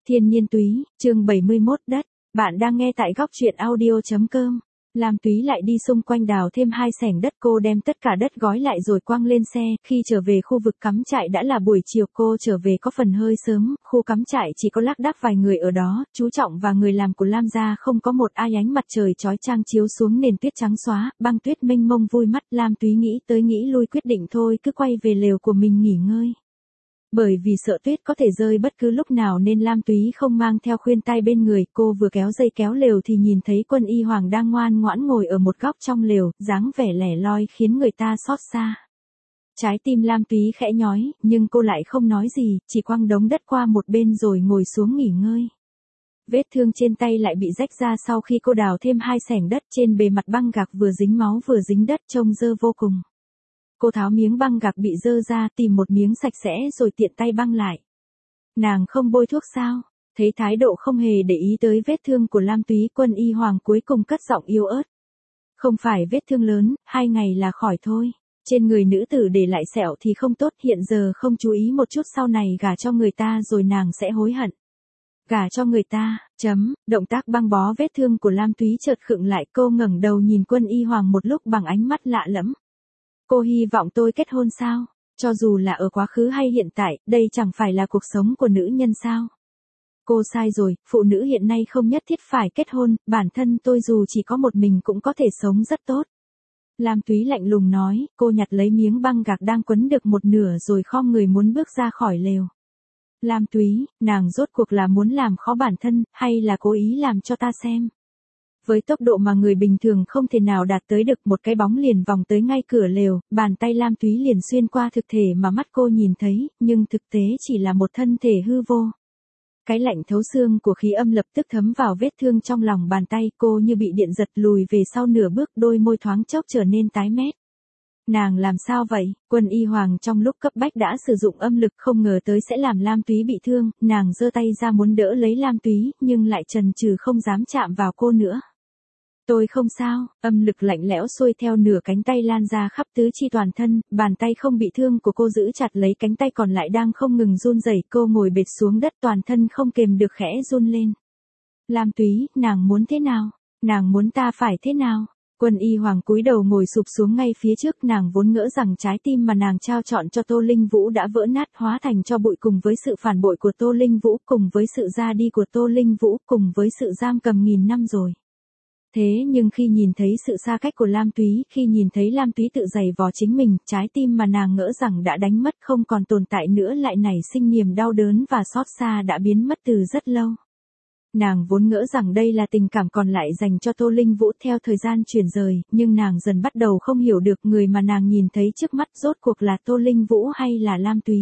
Thiên nhiên túy, chương 71 đất. Bạn đang nghe tại góc truyện audio.com. Lam Túy lại đi xung quanh đào thêm 2 xẻng đất, cô đem tất cả đất gói lại rồi quăng lên xe. Khi trở về khu vực cắm trại đã là buổi chiều, cô trở về có phần hơi sớm, khu cắm trại chỉ có lác đác vài người ở đó, chú Trọng và người làm của Lam gia không có một ai. Ánh mặt trời chói chang chiếu xuống nền tuyết trắng xóa, băng tuyết mênh mông vui mắt. Lam Túy nghĩ tới nghĩ lui quyết định thôi cứ quay về lều của mình nghỉ ngơi. Bởi vì sợ tuyết có thể rơi bất cứ lúc nào nên Lam Túy không mang theo khuyên tai bên người, cô vừa kéo dây kéo lều thì nhìn thấy Quân Y Hoàng đang ngoan ngoãn ngồi ở một góc trong lều, dáng vẻ lẻ loi khiến người ta xót xa. Trái tim Lam Túy khẽ nhói, nhưng cô lại không nói gì, chỉ quăng đống đất qua một bên rồi ngồi xuống nghỉ ngơi. Vết thương trên tay lại bị rách ra sau khi cô đào thêm 2 xẻng đất, trên bề mặt băng gạc vừa dính máu vừa dính đất, trông dơ vô cùng. Cô tháo miếng băng gạc bị dơ ra, tìm một miếng sạch sẽ rồi tiện tay băng lại. Nàng không bôi thuốc sao? Thấy thái độ không hề để ý tới vết thương của Lam Túy, Quân Y Hoàng cuối cùng cất giọng yếu ớt. Không phải vết thương lớn, 2 ngày là khỏi thôi. Trên người nữ tử để lại sẹo thì không tốt, hiện giờ không chú ý một chút sau này gả cho người ta rồi nàng sẽ hối hận. Gả cho người ta, động tác băng bó vết thương của Lam Túy chợt khựng lại, cô ngẩng đầu nhìn Quân Y Hoàng một lúc bằng ánh mắt lạ lẫm. Cô hy vọng tôi kết hôn sao? Cho dù là ở quá khứ hay hiện tại, đây chẳng phải là cuộc sống của nữ nhân sao? Cô sai rồi, phụ nữ hiện nay không nhất thiết phải kết hôn, bản thân tôi dù chỉ có một mình cũng có thể sống rất tốt. Lam Túy lạnh lùng nói, cô nhặt lấy miếng băng gạc đang quấn được một nửa rồi khom người muốn bước ra khỏi lều. Lam Túy, nàng rốt cuộc là muốn làm khó bản thân, hay là cố ý làm cho ta xem? Với tốc độ mà người bình thường không thể nào đạt tới được, một cái bóng liền vòng tới ngay cửa lều, bàn tay Lam Túy liền xuyên qua thực thể mà mắt cô nhìn thấy, nhưng thực tế chỉ là một thân thể hư vô. Cái lạnh thấu xương của khí âm lập tức thấm vào vết thương trong lòng bàn tay, cô như bị điện giật lùi về sau nửa bước, đôi môi thoáng chốc trở nên tái mét. Nàng làm sao vậy? Quân Y Hoàng trong lúc cấp bách đã sử dụng âm lực, không ngờ tới sẽ làm Lam Túy bị thương, nàng giơ tay ra muốn đỡ lấy Lam Túy, nhưng lại chần chừ không dám chạm vào cô nữa. Tôi không sao, âm lực lạnh lẽo xuôi theo nửa cánh tay lan ra khắp tứ chi toàn thân, bàn tay không bị thương của cô giữ chặt lấy cánh tay còn lại đang không ngừng run rẩy, cô ngồi bệt xuống đất, toàn thân không kềm được khẽ run lên. Lam Túy, nàng muốn thế nào? Nàng muốn ta phải thế nào? Quân Y Hoàng cúi đầu ngồi sụp xuống ngay phía trước, nàng vốn ngỡ rằng trái tim mà nàng trao chọn cho Tô Linh Vũ đã vỡ nát hóa thành tro bụi cùng với sự phản bội của Tô Linh Vũ, cùng với sự ra đi của Tô Linh Vũ, cùng với sự giam cầm nghìn năm rồi. Thế nhưng khi nhìn thấy sự xa cách của Lam Túy, khi nhìn thấy Lam Túy tự giày vò chính mình, trái tim mà nàng ngỡ rằng đã đánh mất không còn tồn tại nữa lại nảy sinh niềm đau đớn và xót xa đã biến mất từ rất lâu. Nàng vốn ngỡ rằng đây là tình cảm còn lại dành cho Tô Linh Vũ theo thời gian chuyển rời, nhưng nàng dần bắt đầu không hiểu được người mà nàng nhìn thấy trước mắt rốt cuộc là Tô Linh Vũ hay là Lam Túy.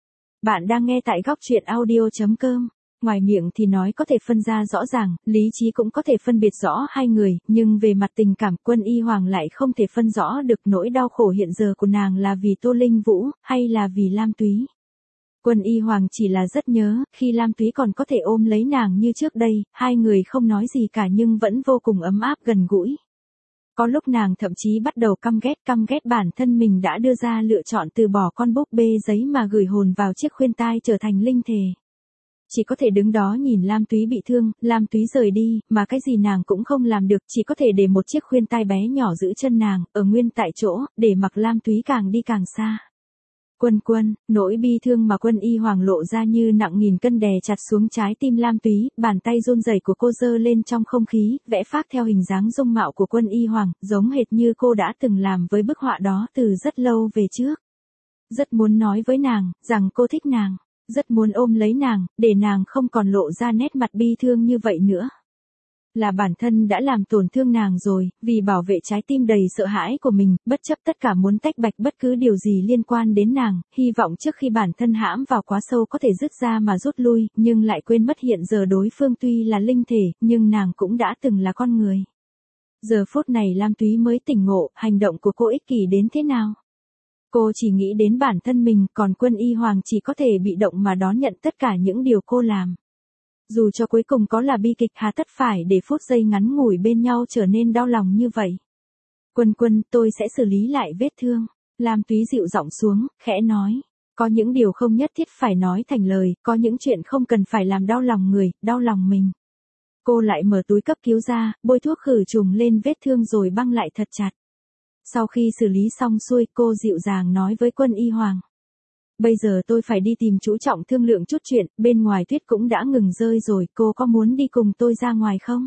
Bạn đang nghe tại góc truyện audio.com. Ngoài miệng thì nói có thể phân ra rõ ràng, lý trí cũng có thể phân biệt rõ hai người, nhưng về mặt tình cảm, Quân Y Hoàng lại không thể phân rõ được nỗi đau khổ hiện giờ của nàng là vì Tô Linh Vũ, hay là vì Lam Túy. Quân Y Hoàng chỉ là rất nhớ, khi Lam Túy còn có thể ôm lấy nàng như trước đây, hai người không nói gì cả nhưng vẫn vô cùng ấm áp gần gũi. Có lúc nàng thậm chí bắt đầu căm ghét bản thân mình đã đưa ra lựa chọn từ bỏ con búp bê giấy mà gửi hồn vào chiếc khuyên tai trở thành linh thể. Chỉ có thể đứng đó nhìn Lam Túy bị thương, Lam Túy rời đi, mà cái gì nàng cũng không làm được, chỉ có thể để một chiếc khuyên tai bé nhỏ giữ chân nàng, ở nguyên tại chỗ, để mặc Lam Túy càng đi càng xa. Quân, nỗi bi thương mà Quân Y Hoàng lộ ra như nặng nghìn cân đè chặt xuống trái tim Lam Túy, bàn tay run rẩy của cô giơ lên trong không khí, vẽ phác theo hình dáng dung mạo của Quân Y Hoàng, giống hệt như cô đã từng làm với bức họa đó từ rất lâu về trước. Rất muốn nói với nàng, rằng cô thích nàng. Rất muốn ôm lấy nàng, để nàng không còn lộ ra nét mặt bi thương như vậy nữa. Là bản thân đã làm tổn thương nàng rồi, vì bảo vệ trái tim đầy sợ hãi của mình, bất chấp tất cả muốn tách bạch bất cứ điều gì liên quan đến nàng, hy vọng trước khi bản thân hãm vào quá sâu có thể dứt ra mà rút lui, nhưng lại quên mất hiện giờ đối phương tuy là linh thể, nhưng nàng cũng đã từng là con người. Giờ phút này Lam Túy mới tỉnh ngộ, hành động của cô ích kỷ đến thế nào. Cô chỉ nghĩ đến bản thân mình, còn Quân Y Hoàng chỉ có thể bị động mà đón nhận tất cả những điều cô làm. Dù cho cuối cùng có là bi kịch, hà tất phải để phút giây ngắn ngủi bên nhau trở nên đau lòng như vậy. Quân, tôi sẽ xử lý lại vết thương. Lam Túy dịu giọng xuống, khẽ nói. Có những điều không nhất thiết phải nói thành lời, có những chuyện không cần phải làm đau lòng người, đau lòng mình. Cô lại mở túi cấp cứu ra, bôi thuốc khử trùng lên vết thương rồi băng lại thật chặt. Sau khi xử lý xong xuôi, cô dịu dàng nói với Quân Y Hoàng. Bây giờ tôi phải đi tìm chú Trọng thương lượng chút chuyện, bên ngoài tuyết cũng đã ngừng rơi rồi, cô có muốn đi cùng tôi ra ngoài không?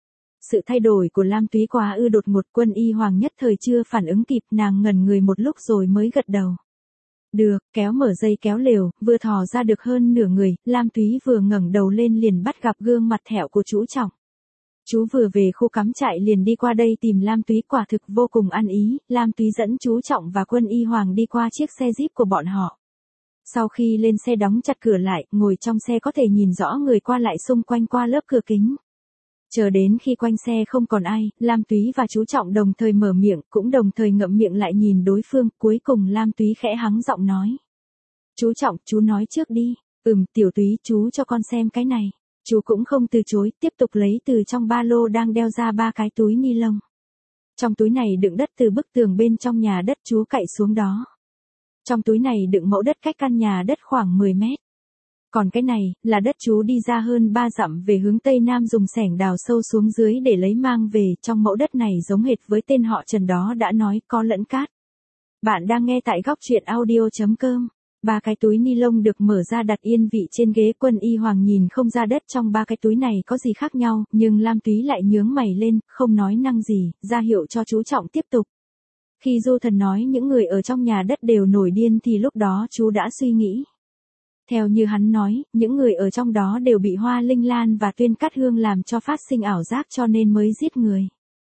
Sự thay đổi của Lam Túy quá đột ngột, Quân Y Hoàng nhất thời chưa phản ứng kịp, nàng ngẩn người một lúc rồi mới gật đầu. Được, kéo mở dây kéo lều, vừa thò ra được hơn nửa người, Lam Túy vừa ngẩng đầu lên liền bắt gặp gương mặt thẹo của chú Trọng. Chú vừa về khu cắm trại liền đi qua đây tìm Lam Túy, quả thực vô cùng ăn ý, Lam Túy dẫn chú Trọng và Quân Y Hoàng đi qua chiếc xe Jeep của bọn họ. Sau khi lên xe đóng chặt cửa lại, ngồi trong xe có thể nhìn rõ người qua lại xung quanh qua lớp cửa kính. Chờ đến khi quanh xe không còn ai, Lam Túy và chú Trọng đồng thời mở miệng, cũng đồng thời ngậm miệng lại nhìn đối phương, cuối cùng Lam Túy khẽ hắng giọng nói. Chú Trọng, chú nói trước đi. Tiểu Túy, chú cho con xem cái này. Chú cũng không từ chối, tiếp tục lấy từ trong ba lô đang đeo ra 3 cái túi ni lông. Trong túi này đựng đất từ bức tường bên trong nhà đất chú cậy xuống đó. Trong túi này đựng mẫu đất cách căn nhà đất khoảng 10 mét. Còn cái này, là đất chú đi ra hơn 3 dặm về hướng Tây Nam dùng xẻng đào sâu xuống dưới để lấy mang về, trong mẫu đất này giống hệt với tên họ Trần đó đã nói, có lẫn cát. Bạn đang nghe tại góc truyện audio.com. 3 cái túi ni lông được mở ra đặt yên vị trên ghế. Quân Y Hoàng nhìn không ra đất trong 3 cái túi này có gì khác nhau, nhưng Lam Túy lại nhướng mày lên, không nói năng gì, ra hiệu cho chú Trọng tiếp tục. Khi Du Thần nói những người ở trong nhà đất đều nổi điên thì lúc đó chú đã suy nghĩ. Theo như hắn nói, những người ở trong đó đều bị Hoa Linh Lan và Tuyên Cát Hương làm cho phát sinh ảo giác cho nên mới giết người.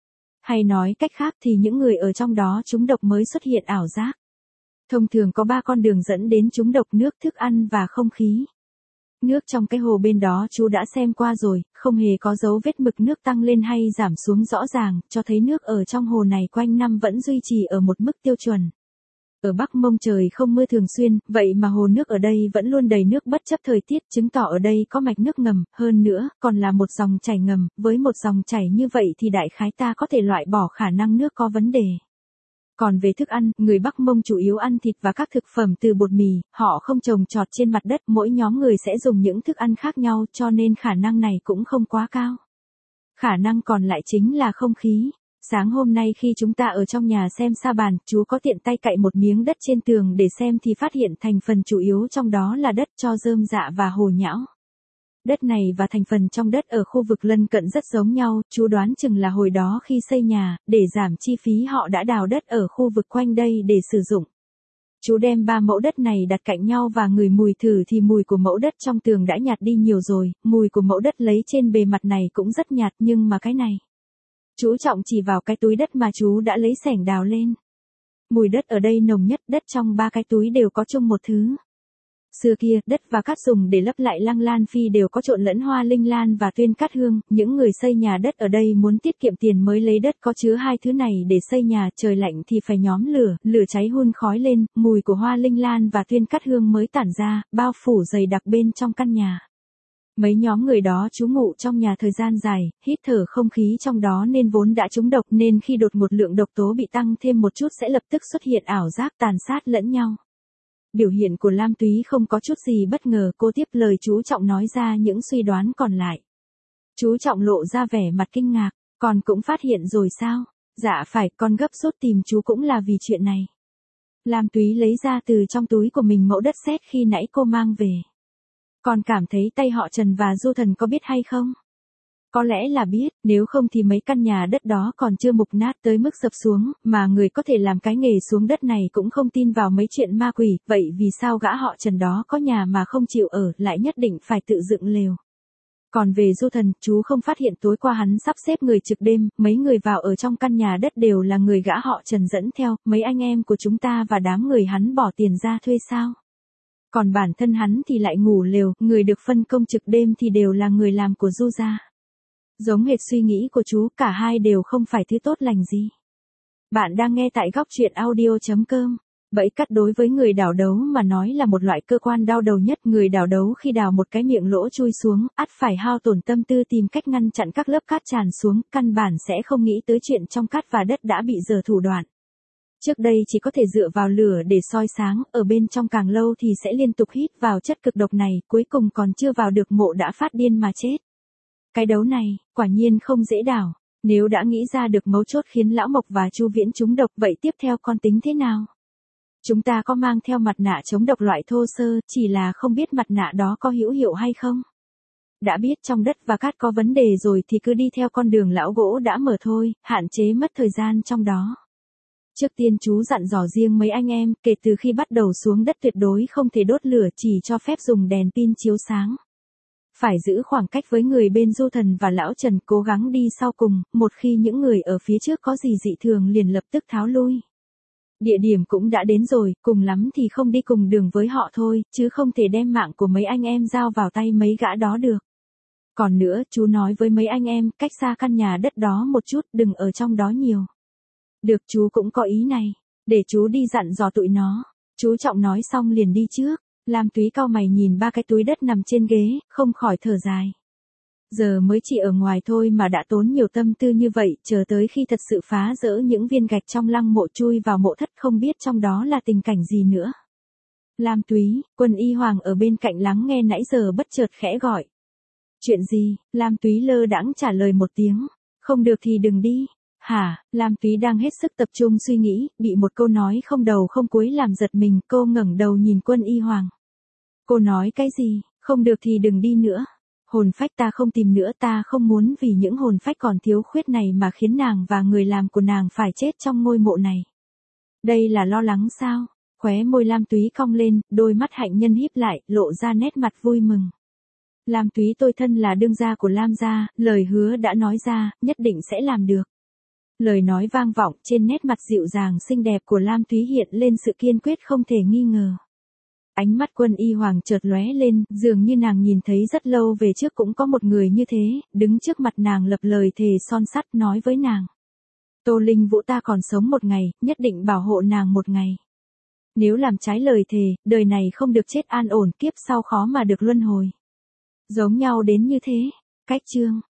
Hay nói cách khác thì những người ở trong đó trúng độc mới xuất hiện ảo giác. Thông thường có 3 con đường dẫn đến trúng độc: nước, thức ăn và không khí. Nước trong cái hồ bên đó chú đã xem qua rồi, không hề có dấu vết mực nước tăng lên hay giảm xuống rõ ràng, cho thấy nước ở trong hồ này quanh năm vẫn duy trì ở một mức tiêu chuẩn. Ở Bắc Mông trời không mưa thường xuyên, vậy mà hồ nước ở đây vẫn luôn đầy nước bất chấp thời tiết, chứng tỏ ở đây có mạch nước ngầm, hơn nữa, còn là một dòng chảy ngầm, với một dòng chảy như vậy thì đại khái ta có thể loại bỏ khả năng nước có vấn đề. Còn về thức ăn, người Bắc Mông chủ yếu ăn thịt và các thực phẩm từ bột mì, họ không trồng trọt trên mặt đất, mỗi nhóm người sẽ dùng những thức ăn khác nhau cho nên khả năng này cũng không quá cao. Khả năng còn lại chính là không khí. Sáng hôm nay khi chúng ta ở trong nhà xem sa bàn, chú có tiện tay cậy một miếng đất trên tường để xem thì phát hiện thành phần chủ yếu trong đó là đất cho rơm rạ và hồ nhão. Đất này và thành phần trong đất ở khu vực lân cận rất giống nhau, chú đoán chừng là hồi đó khi xây nhà, để giảm chi phí họ đã đào đất ở khu vực quanh đây để sử dụng. Chú đem 3 mẫu đất này đặt cạnh nhau và ngửi mùi thử thì mùi của mẫu đất trong tường đã nhạt đi nhiều rồi, mùi của mẫu đất lấy trên bề mặt này cũng rất nhạt, nhưng mà cái này. Chú Trọng chỉ vào cái túi đất mà chú đã lấy xẻng đào lên. Mùi đất ở đây nồng nhất, đất trong 3 cái túi đều có chung một thứ. Xưa kia, đất và cát dùng để lấp lại Lăng Lan Phi đều có trộn lẫn Hoa Linh Lan và Tuyên Cát Hương, những người xây nhà đất ở đây muốn tiết kiệm tiền mới lấy đất có chứa 2 thứ này để xây nhà, trời lạnh thì phải nhóm lửa, lửa cháy hun khói lên, mùi của Hoa Linh Lan và Tuyên Cát Hương mới tản ra, bao phủ dày đặc bên trong căn nhà. Mấy nhóm người đó trú ngụ trong nhà thời gian dài, hít thở không khí trong đó nên vốn đã trúng độc, nên khi đột ngột lượng độc tố bị tăng thêm một chút sẽ lập tức xuất hiện ảo giác tàn sát lẫn nhau. Biểu hiện của Lam Túy không có chút gì bất ngờ, cô tiếp lời chú Trọng nói ra những suy đoán còn lại. Chú Trọng lộ ra vẻ mặt kinh ngạc, con cũng phát hiện rồi sao? Dạ phải, con gấp rút tìm chú cũng là vì chuyện này. Lam Túy lấy ra từ trong túi của mình mẫu đất sét khi nãy cô mang về. Con cảm thấy tay họ Trần và Du Thần có biết hay không? Có lẽ là biết, nếu không thì mấy căn nhà đất đó còn chưa mục nát tới mức sập xuống, mà người có thể làm cái nghề xuống đất này cũng không tin vào mấy chuyện ma quỷ, vậy vì sao gã họ Trần đó có nhà mà không chịu ở, lại nhất định phải tự dựng lều? Còn về Du Thần, chú không phát hiện tối qua hắn sắp xếp người trực đêm, mấy người vào ở trong căn nhà đất đều là người gã họ Trần dẫn theo, mấy anh em của chúng ta và đám người hắn bỏ tiền ra thuê sao? Còn bản thân hắn thì lại ngủ lều, người được phân công trực đêm thì đều là người làm của Du gia. Giống hệt suy nghĩ của chú, cả hai đều không phải thứ tốt lành gì. Bạn đang nghe tại góc truyện audio.com. Bẫy cắt đối với người đào đấu mà nói là một loại cơ quan đau đầu nhất. Người đào đấu khi đào một cái miệng lỗ chui xuống, ắt phải hao tổn tâm tư tìm cách ngăn chặn các lớp cát tràn xuống, căn bản sẽ không nghĩ tới chuyện trong cát và đất đã bị dở thủ đoạn. Trước đây chỉ có thể dựa vào lửa để soi sáng, ở bên trong càng lâu thì sẽ liên tục hít vào chất cực độc này, cuối cùng còn chưa vào được mộ đã phát điên mà chết. Cái đấu này, quả nhiên không dễ đảo. Nếu đã nghĩ ra được mấu chốt khiến Lão Mộc và Chu Viễn trúng độc, vậy tiếp theo con tính thế nào? Chúng ta có mang theo mặt nạ chống độc loại thô sơ, chỉ là không biết mặt nạ đó có hữu hiệu hay không. Đã biết trong đất và cát có vấn đề rồi thì cứ đi theo con đường lão gỗ đã mở thôi, hạn chế mất thời gian trong đó. Trước tiên chú dặn dò riêng mấy anh em, kể từ khi bắt đầu xuống đất tuyệt đối không thể đốt lửa, chỉ cho phép dùng đèn pin chiếu sáng. Phải giữ khoảng cách với người bên Du Thần và Lão Trần, cố gắng đi sau cùng, một khi những người ở phía trước có gì dị thường liền lập tức tháo lui. Địa điểm cũng đã đến rồi, cùng lắm thì không đi cùng đường với họ thôi, chứ không thể đem mạng của mấy anh em giao vào tay mấy gã đó được. Còn nữa, chú nói với mấy anh em, cách xa căn nhà đất đó một chút, đừng ở trong đó nhiều. Được, chú cũng có ý này, để chú đi dặn dò tụi nó. Chú Trọng nói xong liền đi trước. Lam Túy cau mày nhìn ba cái túi đất nằm trên ghế, không khỏi thở dài. Giờ mới chỉ ở ngoài thôi mà đã tốn nhiều tâm tư như vậy, chờ tới khi thật sự phá rỡ những viên gạch trong lăng mộ chui vào mộ thất, không biết trong đó là tình cảnh gì nữa. Lam Túy, Quân Y Hoàng ở bên cạnh lắng nghe nãy giờ bất chợt khẽ gọi. Chuyện gì? Lam Túy lơ đãng trả lời một tiếng. Không được thì đừng đi. Hả? Lam Túy đang hết sức tập trung suy nghĩ, bị một câu nói không đầu không cuối làm giật mình, cô ngẩng đầu nhìn Quân Y Hoàng. Cô nói cái gì? Không được thì đừng đi nữa. Hồn phách ta không tìm nữa, ta không muốn vì những hồn phách còn thiếu khuyết này mà khiến nàng và người làm của nàng phải chết trong ngôi mộ này. Đây là lo lắng sao? Khóe môi Lam Túy cong lên, đôi mắt hạnh nhân híp lại, lộ ra nét mặt vui mừng. Lam Túy, tôi thân là đương gia của Lam gia, lời hứa đã nói ra, nhất định sẽ làm được. Lời nói vang vọng, trên nét mặt dịu dàng xinh đẹp của Lam Túy hiện lên sự kiên quyết không thể nghi ngờ. Ánh mắt Quân Y Hoàng chợt lóe lên, dường như nàng nhìn thấy rất lâu về trước cũng có một người như thế, đứng trước mặt nàng lập lời thề son sắt nói với nàng. Tô Linh Vũ, ta còn sống một ngày, nhất định bảo hộ nàng một ngày. Nếu làm trái lời thề, đời này không được chết an ổn, kiếp sau khó mà được luân hồi. Giống nhau đến như thế. Cách chương